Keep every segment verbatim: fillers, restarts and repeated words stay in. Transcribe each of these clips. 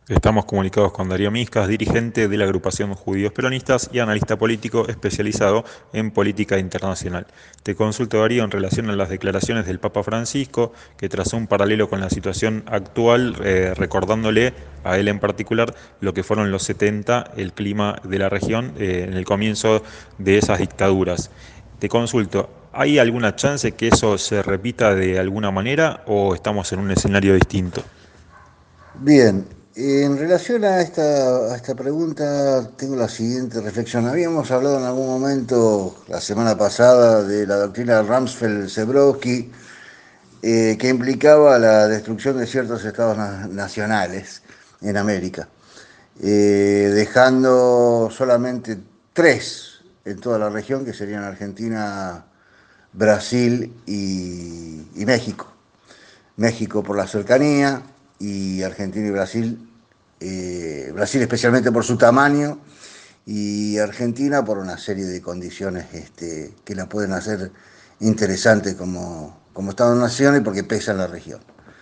Estamos comunicados con Darío Miscas, dirigente de la agrupación Judíos Peronistas y analista político especializado en política internacional. Te consulto, Darío, en relación a las declaraciones del Papa Francisco, que trazó un paralelo con la situación actual, eh, recordándole a él en particular lo que fueron los setenta, el clima de la región eh, en el comienzo de esas dictaduras. Te consulto, ¿hay alguna chance que eso se repita de alguna manera o estamos en un escenario distinto? Bien, en relación a esta, a esta pregunta, tengo la siguiente reflexión. Habíamos hablado en algún momento, la semana pasada, de la doctrina Rumsfeld-Zebrowski, eh, que implicaba la destrucción de ciertos estados na- nacionales en América, eh, dejando solamente tres en toda la región, que serían Argentina, Brasil y, y México. México por la cercanía y Argentina y Brasil, eh, Brasil especialmente por su tamaño y Argentina por una serie de condiciones este, que la pueden hacer interesante como, como Estado-nación y porque pesa en la región.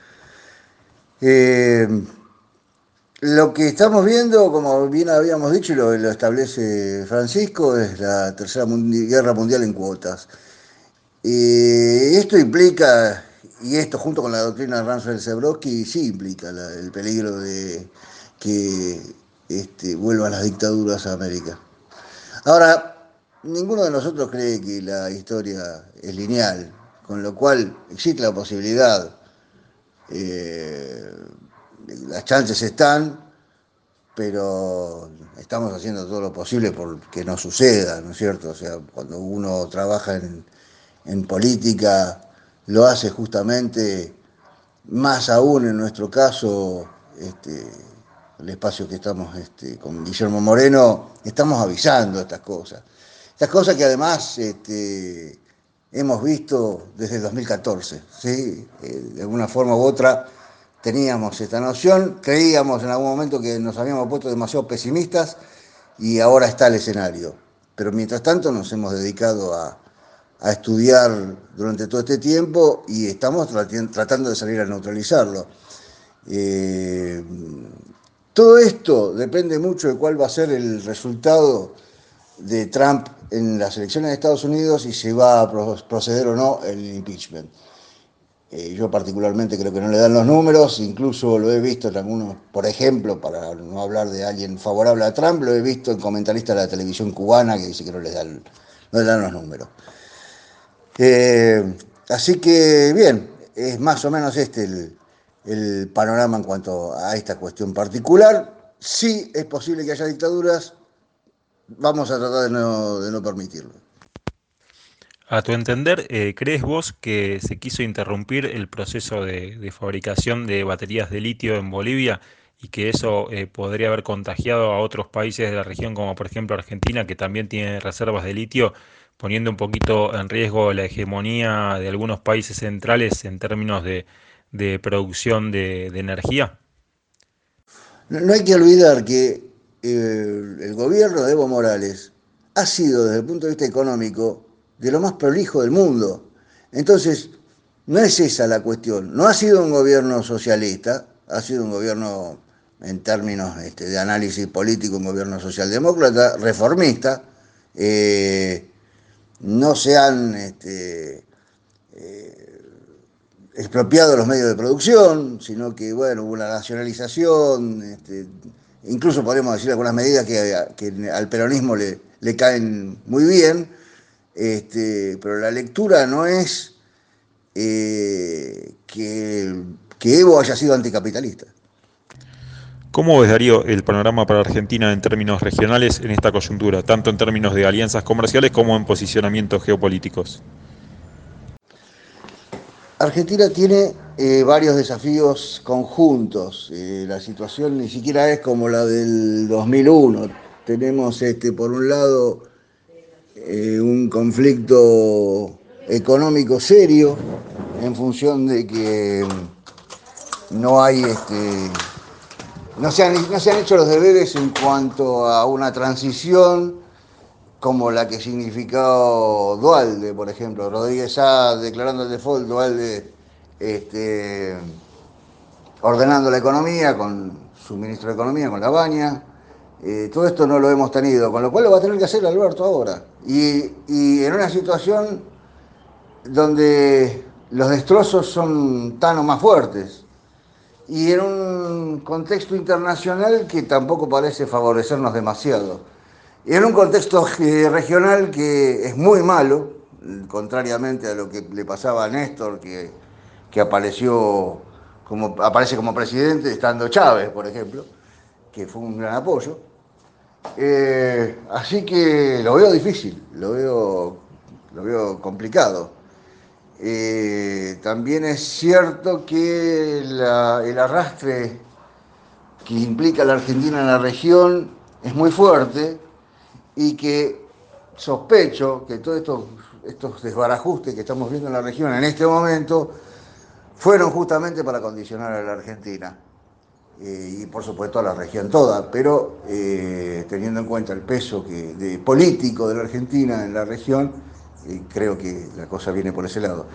Eh, lo que estamos viendo, como bien habíamos dicho y lo, lo establece Francisco, es la Tercera Mundi- Guerra Mundial en cuotas. Eh, esto implica, y esto junto con la doctrina Rumsfeld-Zebrowski, sí implica la- el peligro de que este, vuelvan las dictaduras a América. Ahora, ninguno de nosotros cree que la historia es lineal, con lo cual existe la posibilidad, eh, las chances están, pero estamos haciendo todo lo posible por que no suceda, ¿no es cierto? O sea, cuando uno trabaja en, en política, lo hace justamente, más aún en nuestro caso, este, el espacio que estamos este, con Guillermo Moreno, estamos avisando estas cosas. Estas cosas que además este, hemos visto desde el dos mil catorce, ¿sí? Eh, de alguna forma u otra teníamos esta noción, creíamos en algún momento que nos habíamos puesto demasiado pesimistas y ahora está el escenario. Pero mientras tanto nos hemos dedicado a, a estudiar durante todo este tiempo y estamos tratando de salir a neutralizarlo. Eh, todo esto depende mucho de cuál va a ser el resultado de Trump en las elecciones de Estados Unidos y si va a proceder o no el impeachment. Eh, yo particularmente creo que no le dan los números, incluso lo he visto en algunos, por ejemplo, para no hablar de alguien favorable a Trump, lo he visto en comentaristas de la televisión cubana que dice que no les dan, no le dan los números. Eh, así que bien, es más o menos este el, el panorama en cuanto a esta cuestión particular. Sí es posible que haya dictaduras, vamos a tratar de no, de no permitirlo. A tu entender, eh, ¿crees vos que se quiso interrumpir el proceso de, de fabricación de baterías de litio en Bolivia y que eso eh, podría haber contagiado a otros países de la región, como por ejemplo Argentina, que también tiene reservas de litio, poniendo un poquito en riesgo la hegemonía de algunos países centrales en términos de, de producción de, de energía? No, no hay que olvidar que eh, el gobierno de Evo Morales ha sido, desde el punto de vista económico, de lo más prolijo del mundo. Entonces, no es esa la cuestión. No ha sido un gobierno socialista, ha sido un gobierno, en términos este, de análisis político, un gobierno socialdemócrata, reformista. Eh, no se han este, expropiado los medios de producción, sino que, bueno, hubo una nacionalización, este, incluso podríamos decir algunas medidas que, que al peronismo le, le, caen muy bien, este, pero la lectura no es eh, que, que Evo haya sido anticapitalista. ¿Cómo ves, Darío, el panorama para Argentina en términos regionales en esta coyuntura, tanto en términos de alianzas comerciales como en posicionamientos geopolíticos? Argentina tiene eh, varios desafíos conjuntos. Eh, la situación ni siquiera es como la del dos mil uno. Tenemos, este, por un lado, eh, un conflicto económico serio en función de que no hay este, no se, han, no se han hecho los deberes en cuanto a una transición como la que significó Dualde, por ejemplo. Rodríguez A declarando el default, Dualde este, ordenando la economía con su ministro de Economía con la Baña. Eh, todo esto no lo hemos tenido, con lo cual lo va a tener que hacer Alberto ahora. Y, y en una situación donde los destrozos son tan o más fuertes y en un contexto internacional que tampoco parece favorecernos demasiado. Y en un contexto eh, regional que es muy malo, contrariamente a lo que le pasaba a Néstor, que, que apareció como, aparece como presidente estando Chávez, por ejemplo, que fue un gran apoyo. Eh, así que lo veo difícil, lo veo, lo veo complicado. Eh, también es cierto que la, el arrastre que implica la Argentina en la región es muy fuerte y que sospecho que todos estos, estos desbarajustes que estamos viendo en la región en este momento fueron justamente para condicionar a la Argentina eh, y por supuesto a la región toda, pero eh, teniendo en cuenta el peso que, de, político de la Argentina en la región, eh, creo que la cosa viene por ese lado.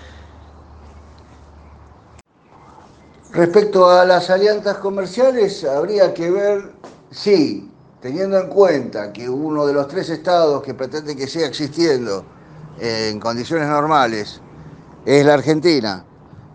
Respecto a las alianzas comerciales, habría que ver, sí, teniendo en cuenta que uno de los tres estados que pretende que siga existiendo eh, en condiciones normales es la Argentina,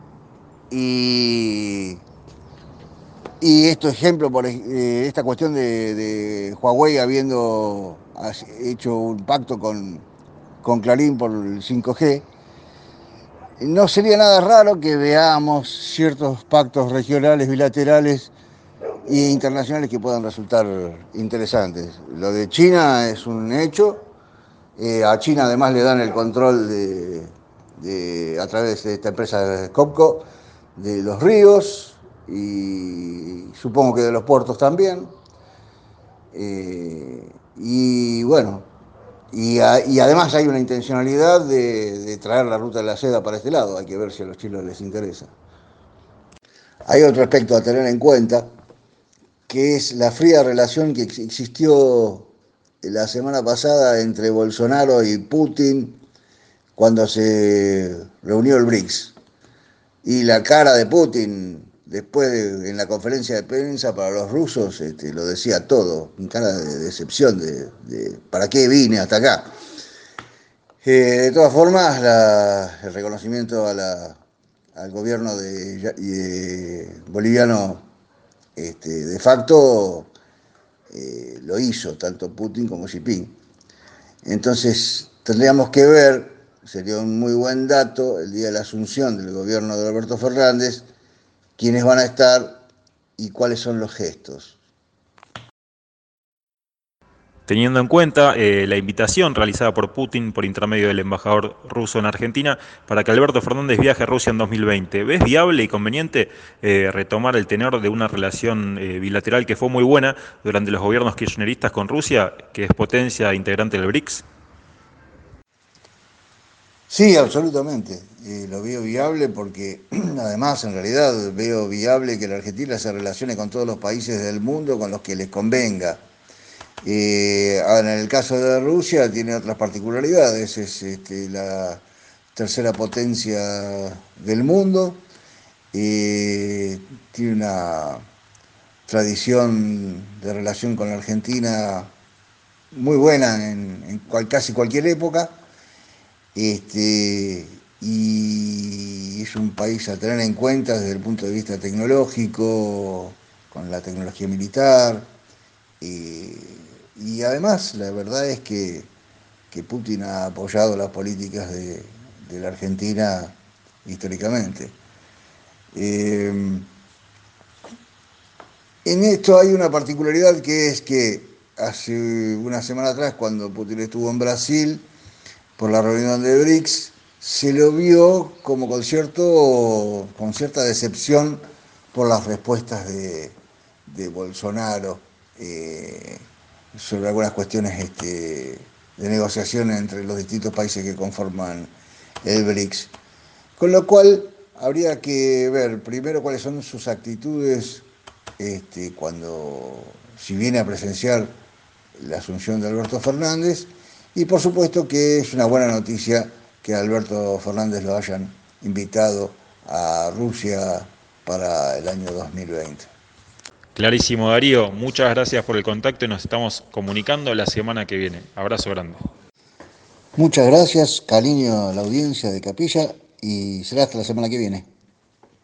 y, y esto ejemplo, por eh, esta cuestión de, de Huawei habiendo hecho un pacto con, con Clarín por el cinco G, no sería nada raro que veamos ciertos pactos regionales, bilaterales e internacionales que puedan resultar interesantes. Lo de China es un hecho. Eh, a China además le dan el control de, de, a través de esta empresa Copco de los ríos y supongo que de los puertos también. Eh, y bueno, y, a, y, además hay una intencionalidad de, de traer la ruta de la seda para este lado. Hay que ver si a los chinos les interesa. Hay otro aspecto a tener en cuenta, que es la fría relación que existió la semana pasada entre Bolsonaro y Putin cuando se reunió el BRICS. Y la cara de Putin después de, en la conferencia de prensa para los rusos este, lo decía todo, una cara de decepción de, de ¿para qué vine hasta acá? Eh, de todas formas, la, el reconocimiento a la, al gobierno de, de boliviano este, de facto eh, lo hizo tanto Putin como Xi Jinping. Entonces tendríamos que ver, sería un muy buen dato el día de la asunción del gobierno de Alberto Fernández, quiénes van a estar y cuáles son los gestos. Teniendo en cuenta eh, la invitación realizada por Putin por intermedio del embajador ruso en Argentina para que Alberto Fernández viaje a Rusia en dos mil veinte, ¿ves viable y conveniente eh, retomar el tenor de una relación eh, bilateral que fue muy buena durante los gobiernos kirchneristas con Rusia, que es potencia integrante del BRICS? Sí, absolutamente. Eh, lo veo viable porque además en realidad veo viable que la Argentina se relacione con todos los países del mundo con los que les convenga. Eh, en el caso de Rusia tiene otras particularidades, es este, la tercera potencia del mundo, eh, tiene una tradición de relación con la Argentina muy buena en, en cual, casi cualquier época, este, y es un país a tener en cuenta desde el punto de vista tecnológico, con la tecnología militar. Eh, y además, la verdad es que, que Putin ha apoyado las políticas de, de la Argentina históricamente. Eh, en esto hay una particularidad que es que hace una semana atrás, cuando Putin estuvo en Brasil, por la reunión de BRICS, se lo vio como con, cierto, con cierta decepción por las respuestas de, de Bolsonaro eh, sobre algunas cuestiones este, de negociación entre los distintos países que conforman el BRICS. Con lo cual habría que ver primero cuáles son sus actitudes este, cuando, si viene a presenciar la asunción de Alberto Fernández, y por supuesto que es una buena noticia que a Alberto Fernández lo hayan invitado a Rusia para el año dos mil veinte. Clarísimo, Darío. Muchas gracias por el contacto y nos estamos comunicando la semana que viene. Abrazo grande. Muchas gracias, cariño a la audiencia de Capilla y será hasta la semana que viene.